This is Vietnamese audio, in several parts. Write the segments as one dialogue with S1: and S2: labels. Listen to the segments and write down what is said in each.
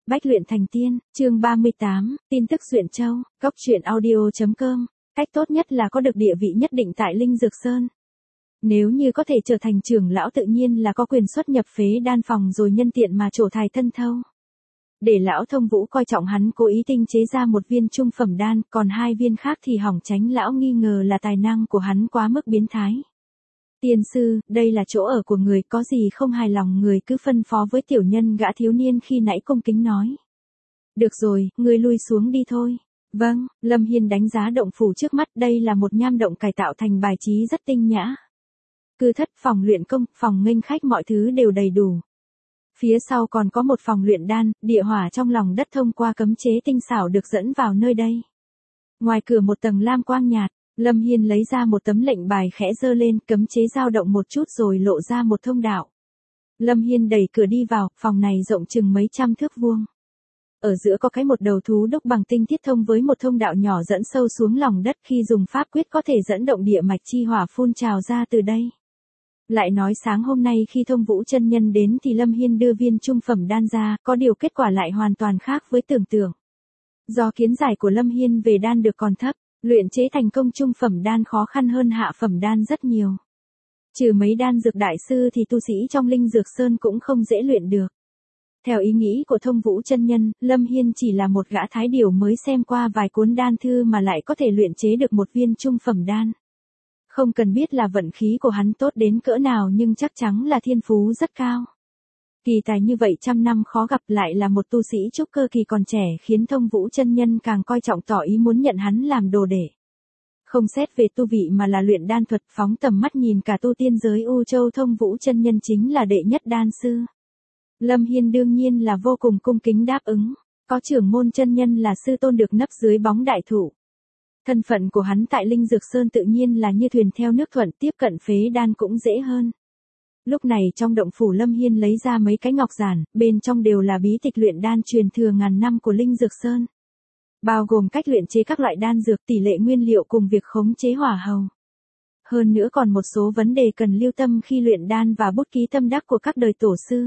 S1: Bách luyện thành tiên, chương 38, tin tức Duyện Châu, góc truyện audio.com. Cách tốt nhất là có được địa vị nhất định tại Linh Dược Sơn. Nếu như có thể trở thành trưởng lão tự nhiên là có quyền xuất nhập phế đan phòng rồi nhân tiện mà trổ thai thân thâu. Để lão Thông Vũ coi trọng hắn cố ý tinh chế ra một viên trung phẩm đan, còn hai viên khác thì hỏng tránh lão nghi ngờ là tài năng của hắn quá mức biến thái. Tiên sư, đây là chỗ ở của người, có gì không hài lòng người cứ phân phó với tiểu nhân. Gã thiếu niên khi nãy cung kính nói. Được rồi, người lui xuống đi thôi. Vâng, Lâm Hiên đánh giá động phủ trước mắt, đây là một nham động cải tạo thành bài trí rất tinh nhã. Cư thất, phòng luyện công, phòng nghênh khách mọi thứ đều đầy đủ. Phía sau còn có một phòng luyện đan, địa hỏa trong lòng đất thông qua cấm chế tinh xảo được dẫn vào nơi đây. Ngoài cửa một tầng lam quang nhạt. Lâm Hiên lấy ra một tấm lệnh bài khẽ giơ lên, cấm chế dao động một chút rồi lộ ra một thông đạo. Lâm Hiên đẩy cửa đi vào, phòng này rộng chừng mấy trăm thước vuông. Ở giữa có cái một đầu thú đúc bằng tinh thiết thông với một thông đạo nhỏ dẫn sâu xuống lòng đất, khi dùng pháp quyết có thể dẫn động địa mạch chi hỏa phun trào ra từ đây. Lại nói sáng hôm nay khi Thông Vũ chân nhân đến thì Lâm Hiên đưa viên trung phẩm đan ra, có điều kết quả lại hoàn toàn khác với tưởng tượng. Do kiến giải của Lâm Hiên về đan được còn thấp, luyện chế thành công trung phẩm đan khó khăn hơn hạ phẩm đan rất nhiều. Trừ mấy đan dược đại sư thì tu sĩ trong Linh Dược Sơn cũng không dễ luyện được. Theo ý nghĩ của Thông Vũ chân nhân, Lâm Hiên chỉ là một gã thái điểu mới xem qua vài cuốn đan thư mà lại có thể luyện chế được một viên trung phẩm đan. Không cần biết là vận khí của hắn tốt đến cỡ nào nhưng chắc chắn là thiên phú rất cao. Kỳ tài như vậy trăm năm khó gặp, lại là một tu sĩ trúc cơ kỳ còn trẻ, khiến Thông Vũ chân nhân càng coi trọng, tỏ ý muốn nhận hắn làm đồ đệ. Không xét về tu vị mà là luyện đan thuật, phóng tầm mắt nhìn cả tu tiên giới U Châu, Thông Vũ chân nhân chính là đệ nhất đan sư. Lâm Hiên đương nhiên là vô cùng cung kính đáp ứng. Có trưởng môn chân nhân là sư tôn được nấp dưới bóng đại thụ. Thân phận của hắn tại Linh Dược Sơn tự nhiên là như thuyền theo nước thuận, tiếp cận phế đan cũng dễ hơn. Lúc này trong động phủ Lâm Hiên lấy ra mấy cái ngọc giản, bên trong đều là bí tịch luyện đan truyền thừa ngàn năm của Linh Dược Sơn. Bao gồm cách luyện chế các loại đan dược, tỷ lệ nguyên liệu cùng việc khống chế hỏa hầu. Hơn nữa còn một số vấn đề cần lưu tâm khi luyện đan và bút ký tâm đắc của các đời tổ sư.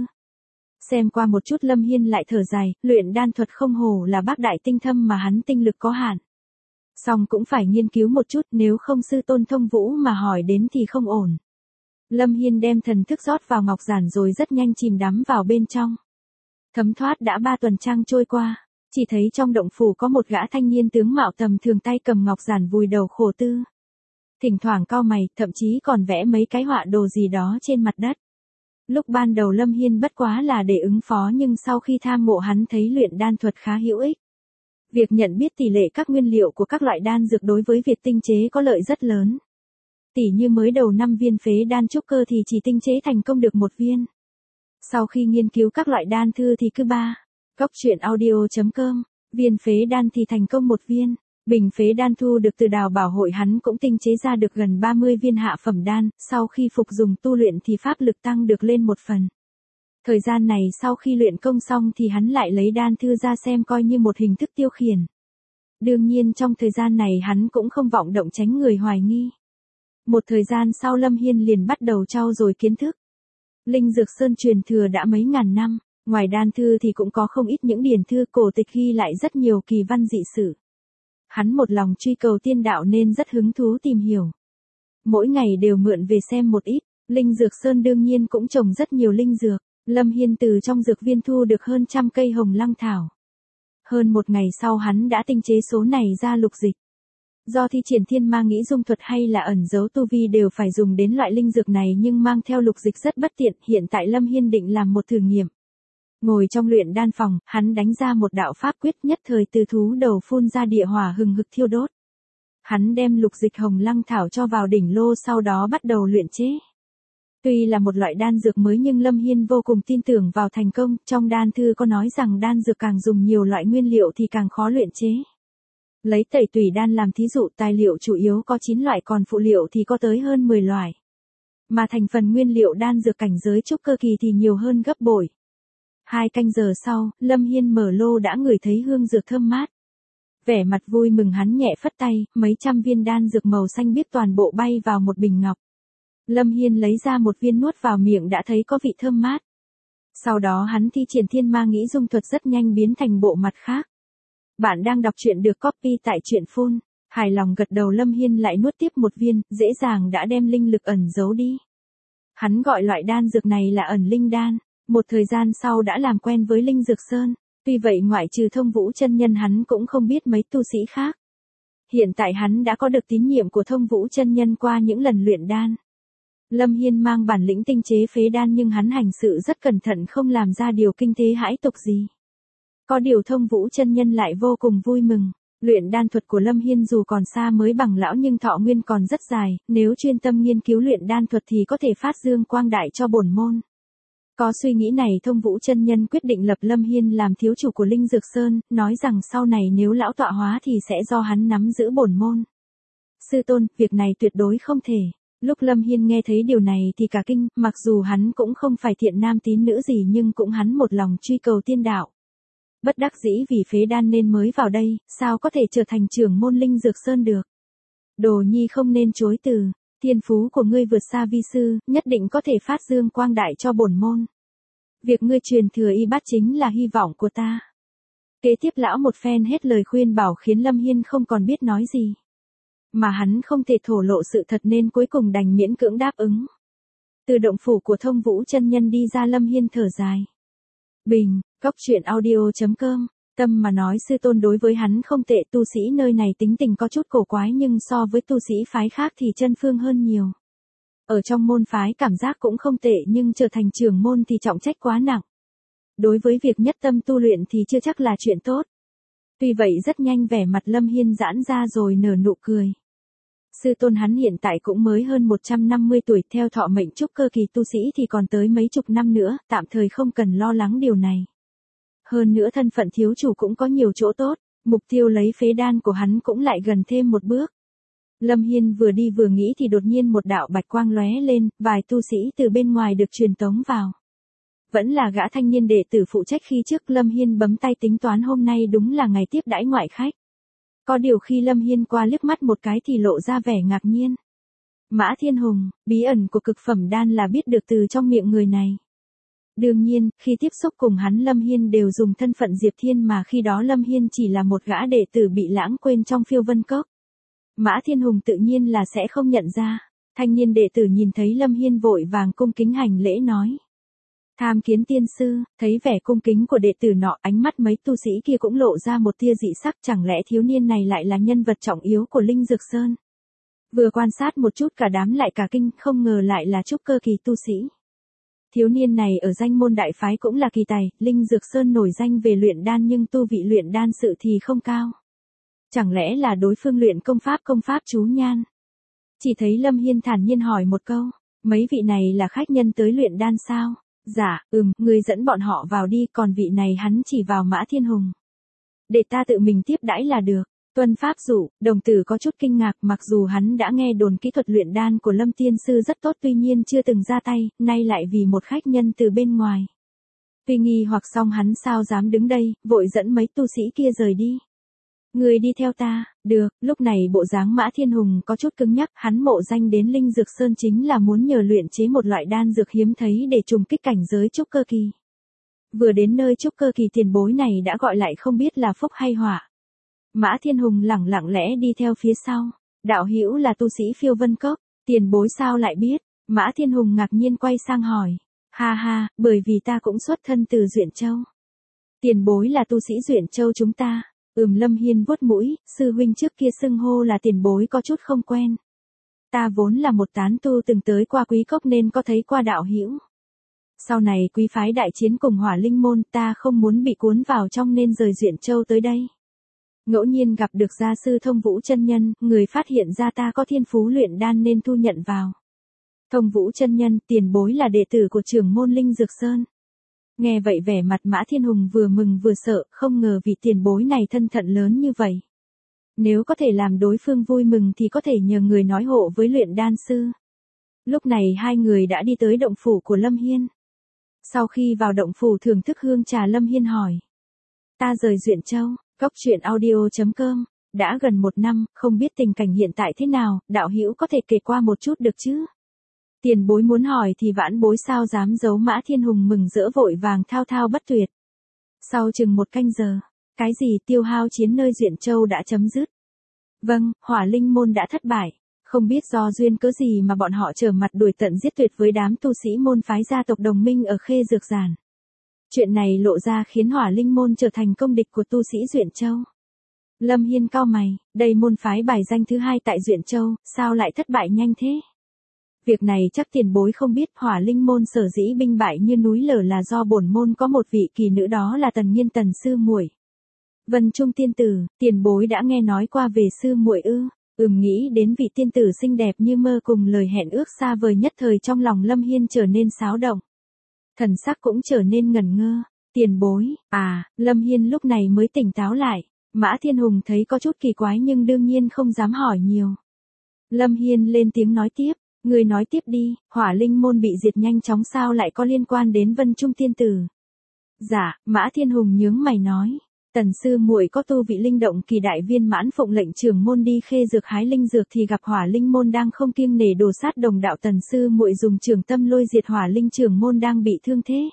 S1: Xem qua một chút Lâm Hiên lại thở dài, luyện đan thuật không hổ là bác đại tinh thâm mà hắn tinh lực có hạn. Song cũng phải nghiên cứu một chút, nếu không sư tôn Thông Vũ mà hỏi đến thì không ổn. Lâm Hiên đem thần thức rót vào ngọc giản rồi rất nhanh chìm đắm vào bên trong. Thấm thoát đã 3 tuần trăng trôi qua, chỉ thấy trong động phủ có một gã thanh niên tướng mạo tầm thường tay cầm ngọc giản vùi đầu khổ tư. Thỉnh thoảng cau mày, thậm chí còn vẽ mấy cái họa đồ gì đó trên mặt đất. Lúc ban đầu Lâm Hiên bất quá là để ứng phó, nhưng sau khi tham ngộ hắn thấy luyện đan thuật khá hữu ích. Việc nhận biết tỷ lệ các nguyên liệu của các loại đan dược đối với việc tinh chế có lợi rất lớn. Tỷ như mới đầu 5 viên phế đan trúc cơ thì chỉ tinh chế thành công được 1 viên. Sau khi nghiên cứu các loại đan thư thì cứ 3. Góc truyện audio.com, viên phế đan thì thành công 1 viên. Bình phế đan thu được từ Đào Bảo Hội hắn cũng tinh chế ra được gần 30 viên hạ phẩm đan, sau khi phục dùng tu luyện thì pháp lực tăng được lên 1 phần. Thời gian này sau khi luyện công xong thì hắn lại lấy đan thư ra xem coi như một hình thức tiêu khiển. Đương nhiên trong thời gian này hắn cũng không vọng động tránh người hoài nghi. Một thời gian sau Lâm Hiên liền bắt đầu trau dồi kiến thức. Linh Dược Sơn truyền thừa đã mấy ngàn năm, ngoài đan thư thì cũng có không ít những điển thư cổ tịch ghi lại rất nhiều kỳ văn dị sự. Hắn một lòng truy cầu tiên đạo nên rất hứng thú tìm hiểu. Mỗi ngày đều mượn về xem một ít, Linh Dược Sơn đương nhiên cũng trồng rất nhiều linh dược. Lâm Hiên từ trong dược viên thu được hơn 100 cây hồng lăng thảo. Hơn một ngày sau hắn đã tinh chế số này ra lục dịch. Do thi triển thiên ma nghĩ dung thuật hay là ẩn giấu tu vi đều phải dùng đến loại linh dược này, nhưng mang theo lục dịch rất bất tiện. Hiện tại Lâm Hiên định làm một thử nghiệm. Ngồi trong luyện đan phòng, hắn đánh ra một đạo pháp quyết, nhất thời từ thú đầu phun ra địa hỏa hừng hực thiêu đốt. Hắn đem lục dịch hồng lăng thảo cho vào đỉnh lô, sau đó bắt đầu luyện chế. Tuy là một loại đan dược mới nhưng Lâm Hiên vô cùng tin tưởng vào thành công, trong đan thư có nói rằng đan dược càng dùng nhiều loại nguyên liệu thì càng khó luyện chế. Lấy tẩy tùy đan làm thí dụ, tài liệu chủ yếu có 9 loại còn phụ liệu thì có tới hơn 10 loại. Mà thành phần nguyên liệu đan dược cảnh giới trúc cơ kỳ thì nhiều hơn gấp bội. 2 canh giờ sau, Lâm Hiên mở lô đã ngửi thấy hương dược thơm mát. Vẻ mặt vui mừng hắn nhẹ phất tay, mấy trăm viên đan dược màu xanh biếc toàn bộ bay vào một bình ngọc. Lâm Hiên lấy ra một viên nuốt vào miệng đã thấy có vị thơm mát. Sau đó hắn thi triển thiên ma nghĩ dung thuật rất nhanh biến thành bộ mặt khác. Bạn đang đọc truyện được copy tại truyện phun. Hài lòng gật đầu, Lâm Hiên lại nuốt tiếp một viên, dễ dàng đã đem linh lực ẩn giấu đi. Hắn gọi loại đan dược này là ẩn linh đan, một thời gian sau đã làm quen với linh dược sơn. Tuy vậy ngoại trừ Thông Vũ chân nhân hắn cũng không biết mấy tu sĩ khác. Hiện tại hắn đã có được tín nhiệm của Thông Vũ chân nhân qua những lần luyện đan. Lâm Hiên mang bản lĩnh tinh chế phế đan nhưng hắn hành sự rất cẩn thận, không làm ra điều kinh thế hãi tục gì. Có điều Thông Vũ chân nhân lại vô cùng vui mừng. Luyện đan thuật của Lâm Hiên dù còn xa mới bằng lão nhưng thọ nguyên còn rất dài, nếu chuyên tâm nghiên cứu luyện đan thuật thì có thể phát dương quang đại cho bổn môn. Có suy nghĩ này, Thông Vũ chân nhân quyết định lập Lâm Hiên làm thiếu chủ của Linh Dược Sơn, nói rằng sau này nếu lão tọa hóa thì sẽ do hắn nắm giữ bổn môn. Sư tôn, việc này tuyệt đối không thể. Lúc Lâm Hiên nghe thấy điều này thì cả kinh, mặc dù hắn cũng không phải thiện nam tín nữ gì nhưng cũng hắn một lòng truy cầu tiên đạo. Bất đắc dĩ vì phế đan nên mới vào đây, sao có thể trở thành trưởng môn Linh Dược Sơn được. Đồ nhi không nên chối từ, thiên phú của ngươi vượt xa vi sư, nhất định có thể phát dương quang đại cho bổn môn. Việc ngươi truyền thừa y bát chính là hy vọng của ta. Kế tiếp lão một phen hết lời khuyên bảo khiến Lâm Hiên không còn biết nói gì. Mà hắn không thể thổ lộ sự thật nên cuối cùng đành miễn cưỡng đáp ứng. Từ động phủ của Thông Vũ chân nhân đi ra, Lâm Hiên thở dài. Bình, góc truyện audio.com, tâm mà nói sư tôn đối với hắn không tệ, tu sĩ nơi này tính tình có chút cổ quái nhưng so với tu sĩ phái khác thì chân phương hơn nhiều. Ở trong môn phái cảm giác cũng không tệ nhưng trở thành trưởng môn thì trọng trách quá nặng. Đối với việc nhất tâm tu luyện thì chưa chắc là chuyện tốt. Tuy vậy rất nhanh vẻ mặt Lâm Hiên giãn ra rồi nở nụ cười. Sư tôn hắn hiện tại cũng mới hơn 150 tuổi, theo thọ mệnh trúc cơ kỳ tu sĩ thì còn tới mấy chục năm nữa, tạm thời không cần lo lắng điều này. Hơn nữa thân phận thiếu chủ cũng có nhiều chỗ tốt, mục tiêu lấy phế đan của hắn cũng lại gần thêm một bước. Lâm Hiên vừa đi vừa nghĩ thì đột nhiên một đạo bạch quang lóe lên, vài tu sĩ từ bên ngoài được truyền tống vào. Vẫn là gã thanh niên đệ tử phụ trách khi trước. Lâm Hiên bấm tay tính toán hôm nay đúng là ngày tiếp đãi ngoại khách. Có điều khi Lâm Hiên qua liếc mắt một cái thì lộ ra vẻ ngạc nhiên. Mã Thiên Hùng, bí ẩn của cực phẩm đan là biết được từ trong miệng người này. Đương nhiên, khi tiếp xúc cùng hắn Lâm Hiên đều dùng thân phận Diệp Thiên mà khi đó Lâm Hiên chỉ là một gã đệ tử bị lãng quên trong Phiêu Vân Cốc. Mã Thiên Hùng tự nhiên là sẽ không nhận ra. Thanh niên đệ tử nhìn thấy Lâm Hiên vội vàng cung kính hành lễ nói. Tham kiến tiên sư. Thấy vẻ cung kính của đệ tử nọ, ánh mắt mấy tu sĩ kia cũng lộ ra một tia dị sắc, chẳng lẽ thiếu niên này lại là nhân vật trọng yếu của Linh Dược Sơn. Vừa quan sát một chút cả đám lại cả kinh, không ngờ lại là trúc cơ kỳ tu sĩ. Thiếu niên này ở danh môn đại phái cũng là kỳ tài, Linh Dược Sơn nổi danh về luyện đan nhưng tu vị luyện đan sự thì không cao. Chẳng lẽ là đối phương luyện công pháp chú nhan? Chỉ thấy Lâm Hiên thản nhiên hỏi một câu, mấy vị này là khách nhân tới luyện đan sao? Dạ, ngươi dẫn bọn họ vào đi, còn vị này hắn chỉ vào Mã Thiên Hùng. Để ta tự mình tiếp đãi là được. Tuân pháp dụ, đồng tử có chút kinh ngạc, mặc dù hắn đã nghe đồn kỹ thuật luyện đan của Lâm tiên sư rất tốt tuy nhiên chưa từng ra tay, nay lại vì một khách nhân từ bên ngoài. Tuy nghi hoặc xong hắn sao dám đứng đây, vội dẫn mấy tu sĩ kia rời đi. Người đi theo ta, được. Lúc này bộ dáng Mã Thiên Hùng có chút cứng nhắc, hắn mộ danh đến Linh Dược Sơn chính là muốn nhờ luyện chế một loại đan dược hiếm thấy để trùng kích cảnh giới trúc cơ kỳ. Vừa đến nơi trúc cơ kỳ tiền bối này đã gọi lại không biết là phúc hay họa. Mã Thiên Hùng lặng lẽ đi theo phía sau. Đạo hữu là tu sĩ Phiêu Vân Cốc, tiền bối sao lại biết? Mã Thiên Hùng ngạc nhiên quay sang hỏi. Ha ha, bởi vì ta cũng xuất thân từ Duyện Châu. Tiền bối là tu sĩ Duyện Châu chúng ta. Lâm Hiên vuốt mũi, sư huynh trước kia xưng hô là tiền bối có chút không quen. Ta vốn là một tán tu từng tới qua Quý Cốc nên có thấy qua đạo hữu. Sau này quý phái đại chiến cùng Hỏa Linh môn, ta không muốn bị cuốn vào trong nên rời Duyện Châu tới đây. Ngẫu nhiên gặp được gia sư Thông Vũ chân nhân, người phát hiện ra ta có thiên phú luyện đan nên thu nhận vào. Thông Vũ chân nhân, tiền bối là đệ tử của trưởng môn Linh Dược Sơn. Nghe vậy vẻ mặt Mã Thiên Hùng vừa mừng vừa sợ, không ngờ vị tiền bối này thân phận lớn như vậy. Nếu có thể làm đối phương vui mừng thì có thể nhờ người nói hộ với luyện đan sư. Lúc này hai người đã đi tới động phủ của Lâm Hiên. Sau khi vào động phủ thưởng thức hương trà, Lâm Hiên hỏi. Ta rời Duyện Châu, góc truyện audio.com, đã gần 1 năm, không biết tình cảnh hiện tại thế nào, đạo hữu có thể kể qua một chút được chứ? Tiền bối muốn hỏi thì vãn bối sao dám giấu. Mã Thiên Hùng mừng rỡ vội vàng thao thao bất tuyệt. Sau chừng 1 canh giờ, cái gì tiêu hao chiến nơi Duyện Châu đã chấm dứt. Vâng, Hỏa Linh môn đã thất bại. Không biết do duyên cớ gì mà bọn họ trở mặt đuổi tận giết tuyệt với đám tu sĩ môn phái gia tộc đồng minh ở Khê Dược Giản. Chuyện này lộ ra khiến Hỏa Linh môn trở thành công địch của tu sĩ Duyện Châu. Lâm Hiên cau mày, đây môn phái bài danh thứ 2 tại Duyện Châu, sao lại thất bại nhanh thế? Việc này chắc tiền bối không biết. Hỏa Linh môn sở dĩ binh bại như núi lở là do bổn môn có một vị kỳ nữ, đó là Tần Nghiên Tần sư muội. Vân Trung tiên tử, tiền bối đã nghe nói qua về sư muội ư? Nghĩ đến vị tiên tử xinh đẹp như mơ cùng lời hẹn ước xa vời, nhất thời trong lòng Lâm Hiên trở nên xáo động. Thần sắc cũng trở nên ngẩn ngơ. Tiền bối, Lâm Hiên lúc này mới tỉnh táo lại. Mã Thiên Hùng thấy có chút kỳ quái nhưng đương nhiên không dám hỏi nhiều. Lâm Hiên lên tiếng nói tiếp, người nói tiếp đi, Hỏa Linh môn bị diệt nhanh chóng sao lại có liên quan đến Vân Trung tiên tử? Dạ, Mã Thiên Hùng nhướng mày nói. Tần sư muội có tu vị linh động kỳ đại viên mãn, phụng lệnh trưởng môn đi Khê Dược hái linh dược thì gặp Hỏa Linh môn đang không kiêng nể đổ sát đồng đạo. Tần sư muội dùng trường tâm lôi diệt Hỏa Linh trưởng môn đang bị thương thế.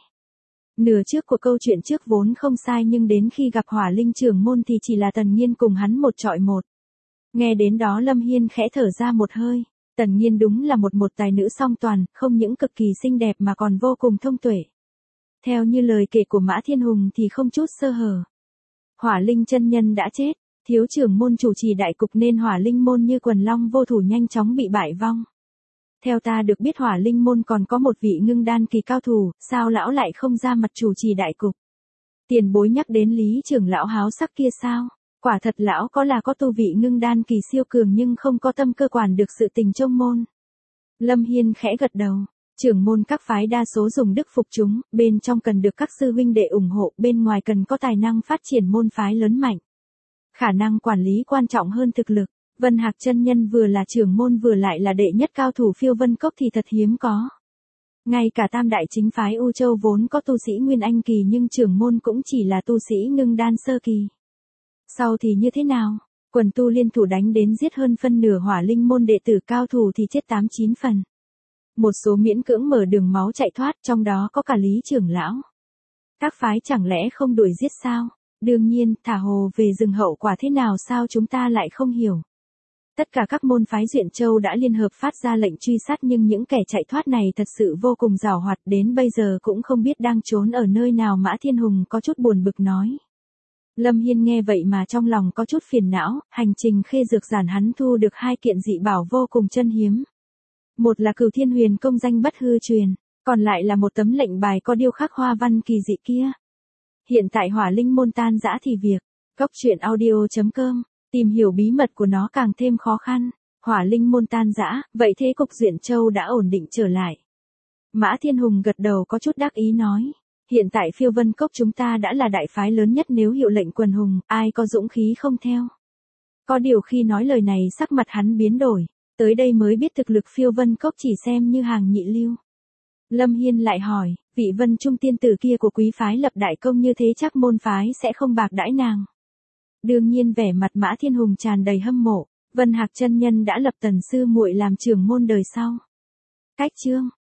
S1: Nửa trước của câu chuyện trước vốn không sai, nhưng đến khi gặp Hỏa Linh trưởng môn thì chỉ là Tần Nghiên cùng hắn một chọi một. Nghe đến đó Lâm Hiên khẽ thở ra một hơi. Tần Nghiên đúng là một tài nữ song toàn, không những cực kỳ xinh đẹp mà còn vô cùng thông tuệ. Theo như lời kể của Mã Thiên Hùng thì không chút sơ hở. Hỏa Linh chân nhân đã chết, thiếu trưởng môn chủ trì đại cục nên Hỏa Linh môn như quần long vô thủ nhanh chóng bị bại vong. Theo ta được biết Hỏa Linh môn còn có một vị ngưng đan kỳ cao thủ, sao lão lại không ra mặt chủ trì đại cục? Tiền bối nhắc đến Lý trưởng lão háo sắc kia sao? Quả thật lão có tu vị ngưng đan kỳ siêu cường nhưng không có tâm cơ quản được sự tình trong môn. Lâm Hiên khẽ gật đầu. Trưởng môn các phái đa số dùng đức phục chúng, bên trong cần được các sư huynh đệ ủng hộ, bên ngoài cần có tài năng phát triển môn phái lớn mạnh. Khả năng quản lý quan trọng hơn thực lực. Vân Hạc chân nhân vừa là trưởng môn vừa lại là đệ nhất cao thủ Phiêu Vân Cốc thì thật hiếm có. Ngay cả tam đại chính phái U Châu vốn có tu sĩ Nguyên Anh kỳ nhưng trưởng môn cũng chỉ là tu sĩ ngưng đan sơ kỳ. Sau thì như thế nào? Quần tu liên thủ đánh đến giết hơn phân nửa Hỏa Linh môn đệ tử, cao thủ thì chết 8-9 phần. Một số miễn cưỡng mở đường máu chạy thoát, trong đó có cả Lý trưởng lão. Các phái chẳng lẽ không đuổi giết sao? Đương nhiên, thả hồ về rừng hậu quả thế nào sao chúng ta lại không hiểu. Tất cả các môn phái Duyện Châu đã liên hợp phát ra lệnh truy sát nhưng những kẻ chạy thoát này thật sự vô cùng giàu hoạt, đến bây giờ cũng không biết đang trốn ở nơi nào. Mã Thiên Hùng có chút buồn bực nói. Lâm Hiên nghe vậy mà trong lòng có chút phiền não, hành trình Khê Dược Giản hắn thu được 2 kiện dị bảo vô cùng chân hiếm. Một là Cửu Thiên Huyền công danh bất hư truyền, còn lại là một tấm lệnh bài có điêu khắc hoa văn kỳ dị kia. Hiện tại Hỏa Linh môn tan rã thì việc goctruyện.audio.com tìm hiểu bí mật của nó càng thêm khó khăn. Hỏa Linh môn tan rã, vậy thế cục Duyện Châu đã ổn định trở lại. Mã Thiên Hùng gật đầu có chút đắc ý nói. Hiện tại Phiêu Vân Cốc chúng ta đã là đại phái lớn nhất, nếu hiệu lệnh quần hùng, ai có dũng khí không theo. Có điều khi nói lời này sắc mặt hắn biến đổi, tới đây mới biết thực lực Phiêu Vân Cốc chỉ xem như hàng nhị lưu. Lâm Hiên lại hỏi, vị Vân Trung tiên tử kia của quý phái lập đại công như thế chắc môn phái sẽ không bạc đãi nàng. Đương nhiên vẻ mặt Mã Thiên Hùng tràn đầy hâm mộ, Vân Hạc chân nhân đã lập Tần sư muội làm trưởng môn đời sau. Cách chương